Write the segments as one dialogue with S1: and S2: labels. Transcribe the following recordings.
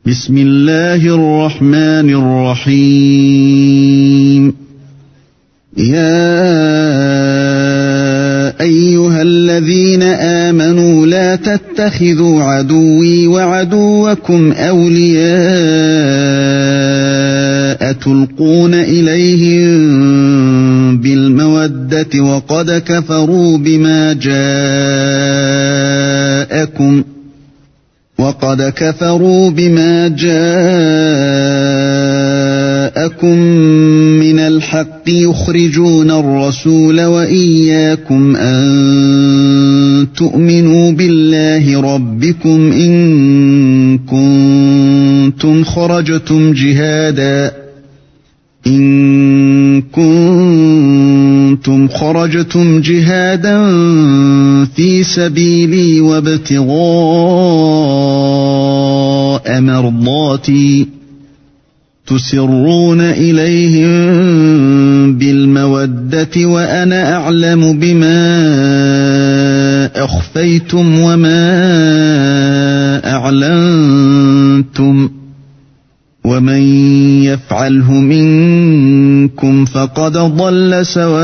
S1: بسم الله الرحمن الرحيم يا أيها الذين آمنوا لا تتخذوا عدوي وعدوكم أولياء تلقون إليهم بالمودة وقد كفروا بما جاءكم من الحق يخرجون الرسول وإياكم أن تؤمنوا بالله ربكم إن كنتم خرجتم جهادا في سبيلي وابتغاء مرضاتي تسرون إليهم بالمودة وأنا أعلم بما أخفيتم وما أعلنتم ومن يفعله منكم فقد ضل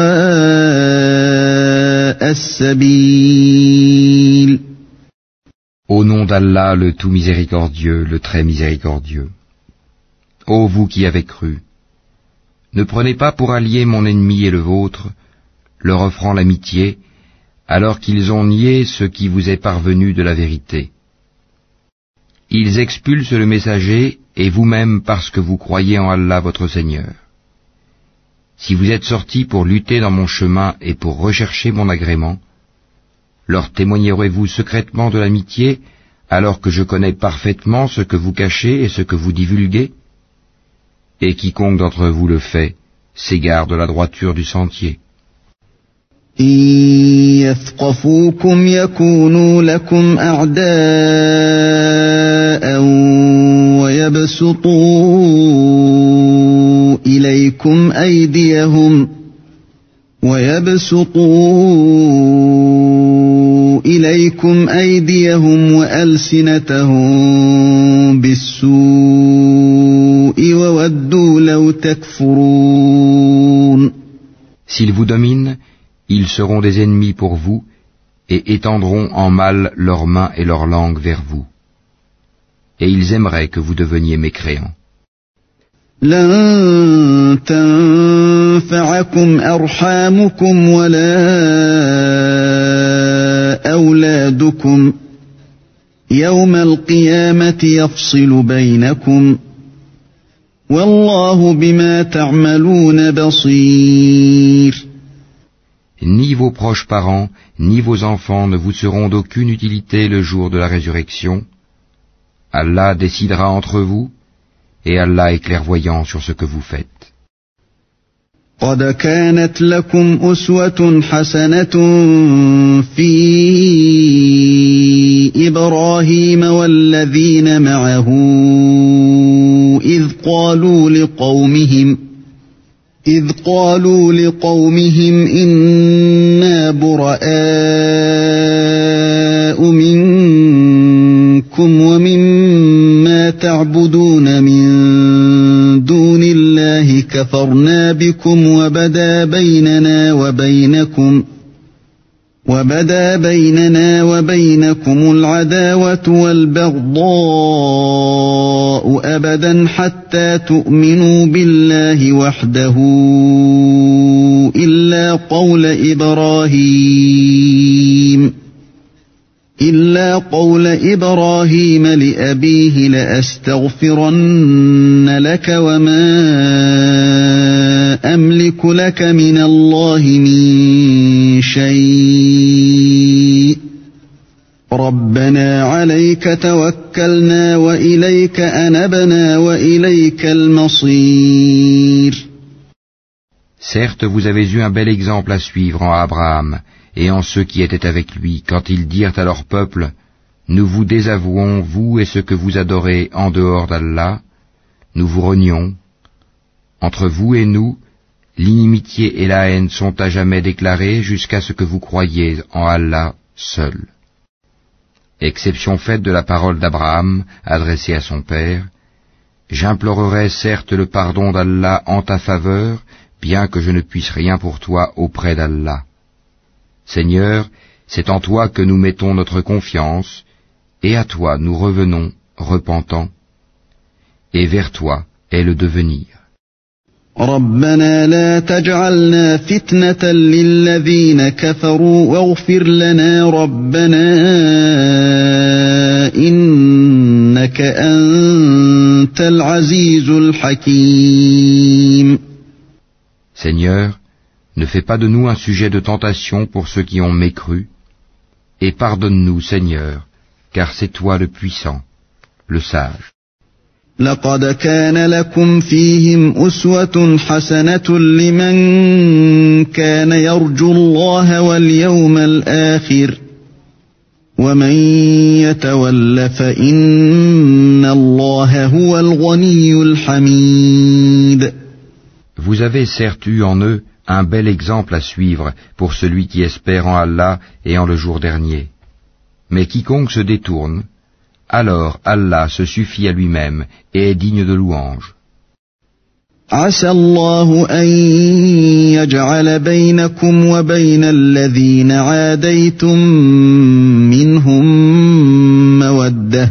S1: سواء السبيل.
S2: Au nom d'Allah, le tout miséricordieux, le très miséricordieux. Ô vous qui avez cru, ne prenez pas pour allié mon ennemi et le vôtre, leur offrant l'amitié, alors qu'ils ont nié ce qui vous est parvenu de la vérité. Ils expulsent le messager et vous-même parce que vous croyez en Allah votre Seigneur. Si vous êtes sortis pour lutter dans mon chemin et pour rechercher mon agrément, leur témoignerez-vous secrètement de l'amitié alors que je connais parfaitement ce que vous cachez et ce que vous divulguez? Et quiconque d'entre vous le fait s'égare de la droiture du sentier.
S1: يثقفوكم يكونوا لكم أعداء ويبسطوا إليكم أيديهم وألسنتهم بالسوء وودوا لو تكفرون.
S2: S'ils vous dominent, ils seront des ennemis pour vous et étendront en mal leurs mains et leurs langues vers vous. Et ils aimeraient que vous deveniez mécréants.
S1: لن تنفعكم أرحامكم ولا أولادكم يوم القيامة يفصل بينكم والله بما تعملون بصير.
S2: Ni vos proches parents, ni vos enfants ne vous seront d'aucune utilité le jour de la résurrection. Allah décidera entre vous, et Allah est clairvoyant sur ce que vous faites.
S1: قد كانت لكم أسوة حسنة في إبراهيم والذين معه إذ قالوا لقومهم إنا براء منكم ومما تعبدون من دون الله كفرنا بكم وبدا بيننا وبينكم العداوة والبغضاء أبدا حتى تؤمنوا بالله وحده إلا قول إبراهيم لأبيه لأستغفرن لك وما أملك لك من الله من شيء ربنا عليك توكلنا وإليك أنبنا وإليك المصير.
S2: Certes, vous avez eu un bel exemple à suivre en Abraham et en ceux qui étaient avec lui, quand ils dirent à leur peuple, « Nous vous désavouons, vous et ce que vous adorez en dehors d'Allah, nous vous renions. Entre vous et nous, l'inimitié et la haine sont à jamais déclarées jusqu'à ce que vous croyiez en Allah seul. » Exception faite de la parole d'Abraham adressée à son père, J'implorerai certes le pardon d'Allah en ta faveur, bien que je ne puisse rien pour toi auprès d'Allah. Seigneur, c'est en toi que nous mettons notre confiance, et à toi nous revenons, repentants, et vers toi est le devenir.
S1: ربنا لا تجعلنا فتنة للذين كفروا واغفر لنا ربنا إنك أنت العزيز الحكيم.
S2: Seigneur, ne fais pas de nous un sujet de tentation pour ceux qui ont mécru, et pardonne-nous, Seigneur, car c'est toi le puissant, le sage.
S1: لقد كان لكم فيهم أسوة حسنة لمن كان يرجو الله واليوم الآخر ومن يتول فإن الله هو الغني الحميد.
S2: Vous avez certes eu en eux un bel exemple à suivre pour celui qui espère en Allah et en le jour dernier. Mais quiconque se détourne, alors Allah se suffit à lui-même et est digne de louange.
S1: عسى الله أن يجعل بينكم وبين الذين عاديتم منهم مودة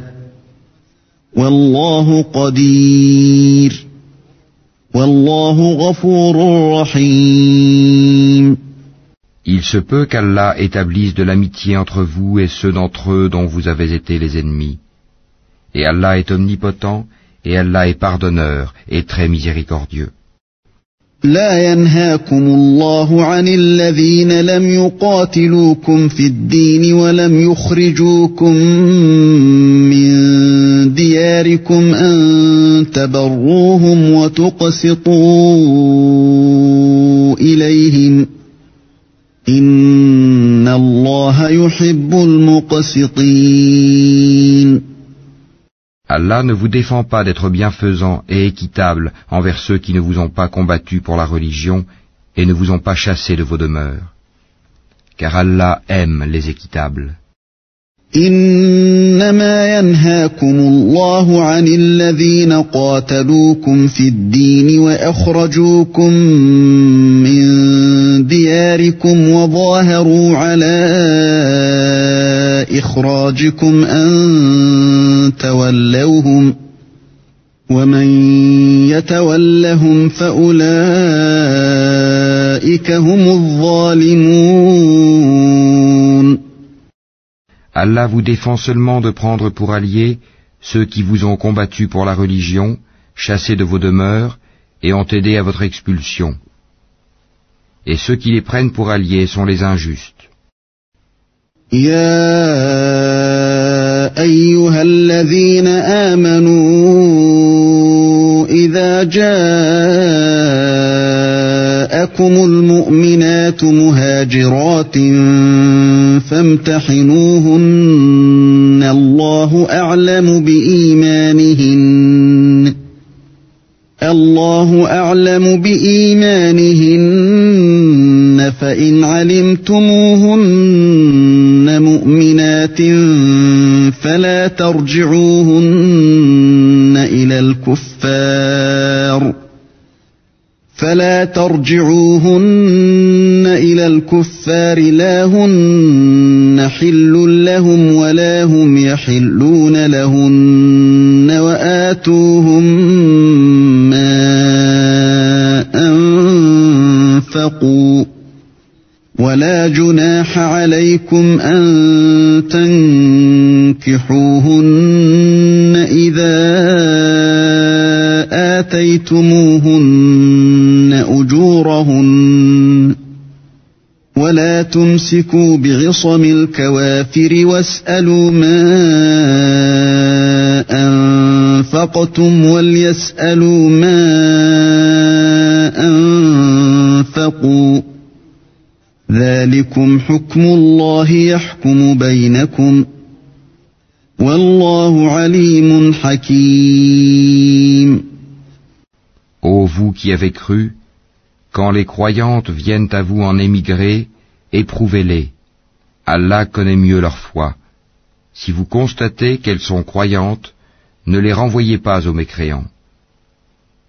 S1: والله قدير والله غفور رحيم.
S2: Il se peut qu'Allah établisse de l'amitié entre vous et ceux d'entre eux dont vous avez été les ennemis. Et Allah est omnipotent, et Allah est pardonneur et très miséricordieux.
S1: لا ينهاكم الله عن الذين لم يقاتلوكم في الدين ولم يخرجوكم من دياركم أن تبروهم وتقسطوا إليهم إن الله يحب المقسطين.
S2: Allah ne vous défend pas d'être bienfaisant et équitable envers ceux qui ne vous ont pas combattu pour la religion et ne vous ont pas chassé de vos demeures. Car Allah aime les équitables.
S1: إنما ينهاكم الله عن الذين قاتلوكم في الدين وأخرجوكم من دياركم وظاهروا على إخراجكم أن تولوهم ومن يتولهم فأولئك هم الظالمون.
S2: Allah vous défend seulement de prendre pour alliés ceux qui vous ont combattu pour la religion, chassés de vos demeures et ont aidé à votre expulsion. Et ceux qui les prennent pour alliés sont les injustes.
S1: يا أيها الذين آمنوا إذا جاءكم المؤمنات مهاجرات فامتحنوهن الله أعلم بإيمانهن فإن علمتموهن مؤمنات فلا ترجعوهن إلى الكفار لا هن حل لهم ولا هم يحلون لهن وآتوهم ما أنفقوا ولا جناح عليكم أن تنكحوهن إذا آتيتموهن أجورهن ولا تمسكوا بعصم الكوافر واسألوا ما أنفقتم وليسألوا ما أنفقوا ذلكم حكم الله يحكم بينكم والله عليم حكيم.
S2: Ô vous qui avez cru, quand les croyantes viennent à vous en émigrer, éprouvez-les. Allah connaît mieux leur foi. Si vous constatez qu'elles sont croyantes, ne les renvoyez pas aux mécréants.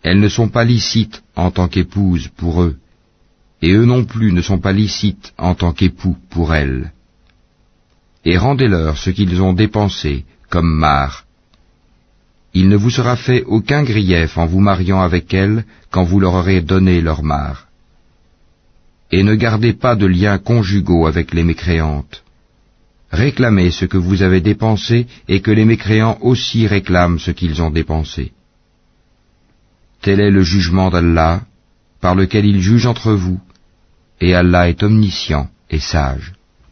S2: Elles ne sont pas licites en tant qu'épouses pour eux, et eux non plus ne sont pas licites en tant qu'époux pour elles. Et rendez-leur ce qu'ils ont dépensé comme mare. Il ne vous sera fait aucun grief en vous mariant avec elles quand vous leur aurez donné leur mare. Et ne gardez pas de liens conjugaux avec les mécréantes. Réclamez ce que vous avez dépensé et que les mécréants aussi réclament ce qu'ils ont dépensé. Tel est le jugement d'Allah, par lequel il juge entre vous, et Allah est omniscient et sage.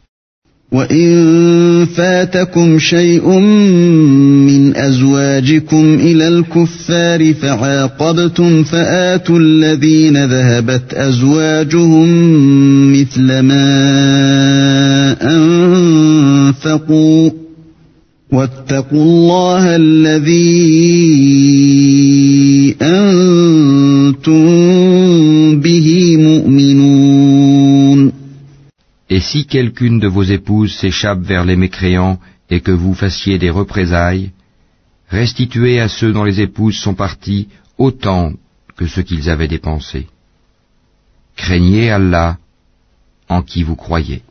S1: وَإِن فَاتَكُمْ شَيْءٌ مِّنْ أَزْوَاجِكُمْ إِلَى الْكُفَّارِ فَعَاقَبْتُمْ فَآتُوا الَّذِينَ ذَهَبَتْ أَزْوَاجُهُم مِّثْلَ مَا أَنفَقُوا وَاتَّقُوا اللَّهَ الَّذِي أَنتُم بِهِ مُؤْمِنُونَ.
S2: Et si quelqu'une de vos épouses s'échappe vers les mécréants et que vous fassiez des représailles, restituez à ceux dont les épouses sont parties autant que ce qu'ils avaient dépensé. Craignez Allah en qui vous croyez.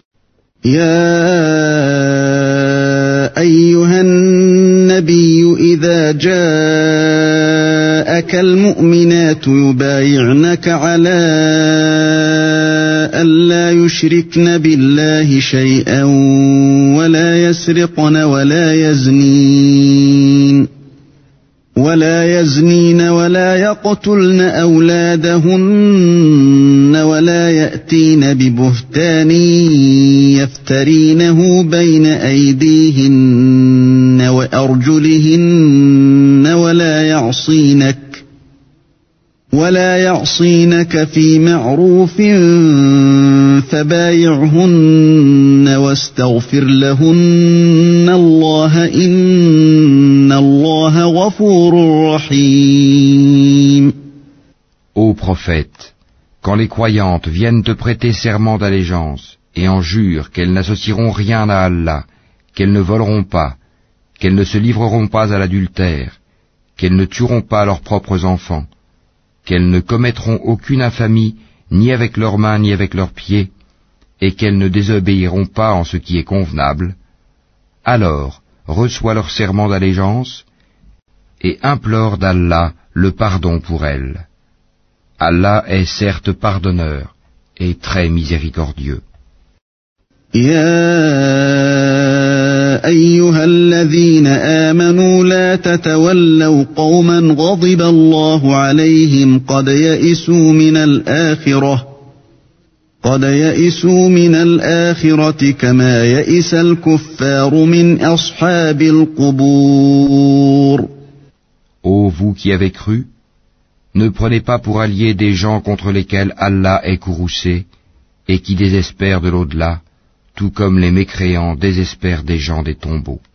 S1: أيها النبي إذا جاءك المؤمنات يبايعنك على ألا يشركن بالله شيئا ولا يسرقن ولا يزنين ولا يقتلن أولادهن ولا يأتين ببهتان يفترينه بين أيديهن وأرجلهن ولا يعصينك في معروف فبايعهن واستغفر لهن الله إن الله غفور رحيم.
S2: Ô prophète, quand les croyantes viennent te prêter serment d'allégeance et en jurent qu'elles n'associeront rien à Allah, qu'elles ne voleront pas, qu'elles ne se livreront pas à l'adultère, qu'elles ne tueront pas leurs propres enfants, qu'elles ne commettront aucune infamie ni avec leurs mains ni avec leurs pieds, et qu'elles ne désobéiront pas en ce qui est convenable, alors reçois leur serment d'allégeance et implore d'Allah le pardon pour elles. Allah est certes pardonneur et très miséricordieux.
S1: أيها الذين آمنوا لا تتولوا قوما غضب الله عليهم قد يئسوا من الآخرة كما يئس الكفار من أصحاب القبور.
S2: Ô vous qui avez cru, ne prenez pas pour alliés des gens contre lesquels Allah est courroucé et qui désespèrent de l'au-delà, tout comme les mécréants désespèrent des gens des tombeaux.